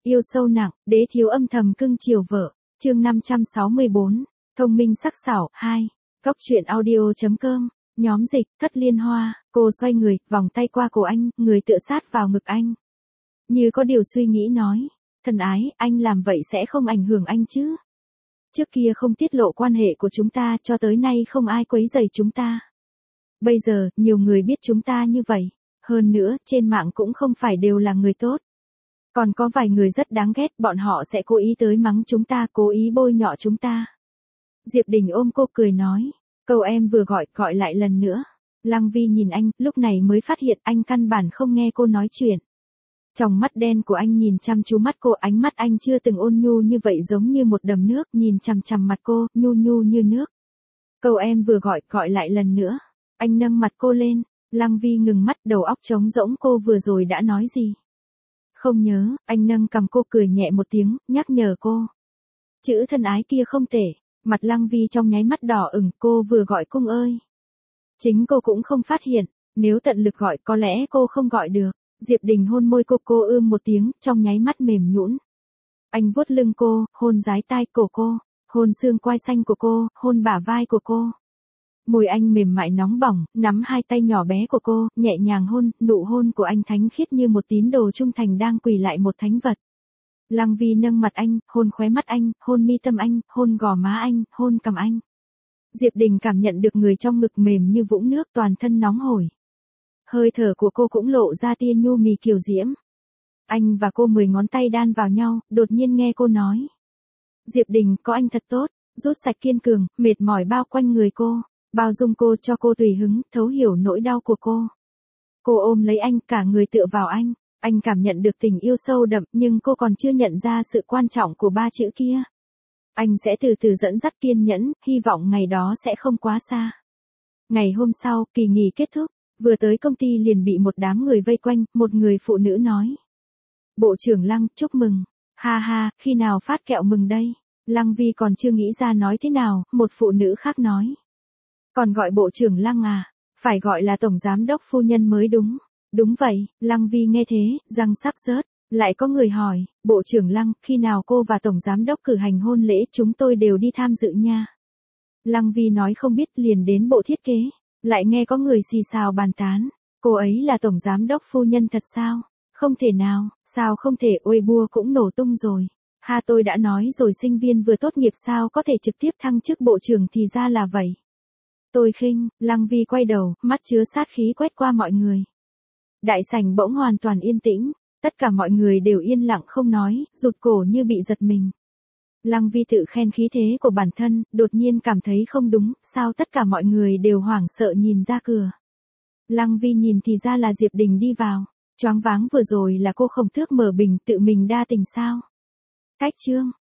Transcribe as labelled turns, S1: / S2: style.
S1: Yêu sâu nặng, đế thiếu âm thầm cưng chiều vợ. Chương 564, thông minh sắc sảo 2. Góc truyện audio.com. Nhóm dịch, Thất Liên Hoa. Cô xoay người, vòng tay qua cổ anh, người tựa sát vào ngực anh. Như có điều suy nghĩ nói, thân ái, anh làm vậy sẽ không ảnh hưởng anh chứ? Trước kia không tiết lộ quan hệ của chúng ta, cho tới nay không ai quấy rầy chúng ta. Bây giờ, nhiều người biết chúng ta như vậy. Hơn nữa, trên mạng cũng không phải đều là người tốt. Còn có vài người rất đáng ghét, bọn họ sẽ cố ý tới mắng chúng ta, cố ý bôi nhọ chúng ta. Diệp Đình ôm cô cười nói, câu em vừa gọi lại lần nữa. Lăng Vi nhìn anh, lúc này mới phát hiện anh căn bản không nghe cô nói chuyện. Trong mắt đen của anh nhìn chăm chú mắt cô, ánh mắt anh chưa từng ôn nhu như vậy, giống như một đầm nước, nhìn chằm chằm mặt cô, nhu nhu như nước. Câu em vừa gọi lại lần nữa. Anh nâng mặt cô lên, Lăng Vi ngừng mắt, đầu óc trống rỗng, cô vừa rồi đã nói gì? Không nhớ, anh nâng cằm cô, cười nhẹ một tiếng, nhắc nhở cô. Chữ thân ái kia không tệ. Mặt Lăng Vi trong nháy mắt đỏ ửng, cô vừa gọi cung ơi. Chính cô cũng không phát hiện, nếu tận lực gọi có lẽ cô không gọi được. Diệp Đình hôn môi cô một tiếng, trong nháy mắt mềm nhũn. Anh vuốt lưng cô, hôn dái tai cổ cô, hôn xương quai xanh của cô, hôn bả vai của cô. Môi anh mềm mại nóng bỏng, nắm hai tay nhỏ bé của cô, nhẹ nhàng hôn, nụ hôn của anh thánh khiết như một tín đồ trung thành đang quỳ lại một thánh vật. Lăng Vi nâng mặt anh, hôn khóe mắt anh, hôn mi tâm anh, hôn gò má anh, hôn cằm anh. Diệp Đình cảm nhận được người trong ngực mềm như vũng nước, toàn thân nóng hổi. Hơi thở của cô cũng lộ ra tia nhu mì kiều diễm. Anh và cô 10 ngón tay đan vào nhau, đột nhiên nghe cô nói. Diệp Đình, có anh thật tốt, rút sạch kiên cường, mệt mỏi bao quanh người cô, bao dung cô, cho cô tùy hứng, thấu hiểu nỗi đau của cô. Cô ôm lấy anh, cả người tựa vào anh cảm nhận được tình yêu sâu đậm, nhưng cô còn chưa nhận ra sự quan trọng của 3 chữ kia. Anh sẽ từ từ dẫn dắt, kiên nhẫn, hy vọng ngày đó sẽ không quá xa. Ngày hôm sau, kỳ nghỉ kết thúc. Vừa tới công ty liền bị một đám người vây quanh, một người phụ nữ nói. Bộ trưởng Lăng, chúc mừng. Ha ha, khi nào phát kẹo mừng đây? Lăng Vi còn chưa nghĩ ra nói thế nào, một phụ nữ khác nói. Còn gọi bộ trưởng Lăng à? Phải gọi là tổng giám đốc phu nhân mới đúng. Đúng vậy, Lăng Vi nghe thế, răng sắp rớt. Lại có người hỏi, bộ trưởng Lăng, khi nào cô và tổng giám đốc cử hành hôn lễ, chúng tôi đều đi tham dự nha. Lăng Vi nói không biết, liền đến bộ thiết kế. Lại nghe có người xì xào bàn tán. Cô ấy là tổng giám đốc phu nhân thật sao? Không thể nào, sao không thể, Weibo cũng nổ tung rồi. Ha, tôi đã nói rồi, sinh viên vừa tốt nghiệp sao có thể trực tiếp thăng chức bộ trưởng, thì ra là vậy. Tôi khinh. Lăng Vi quay đầu, mắt chứa sát khí quét qua mọi người. Đại sảnh bỗng hoàn toàn yên tĩnh, tất cả mọi người đều yên lặng không nói, rụt cổ như bị giật mình. Lăng Vi tự khen khí thế của bản thân, đột nhiên cảm thấy không đúng, sao tất cả mọi người đều hoảng sợ nhìn ra cửa. Lăng Vi nhìn thì ra là Diệp Đình đi vào, choáng váng, vừa rồi là cô Khổng Tước mở bình, tự mình đa tình sao? Cách chương.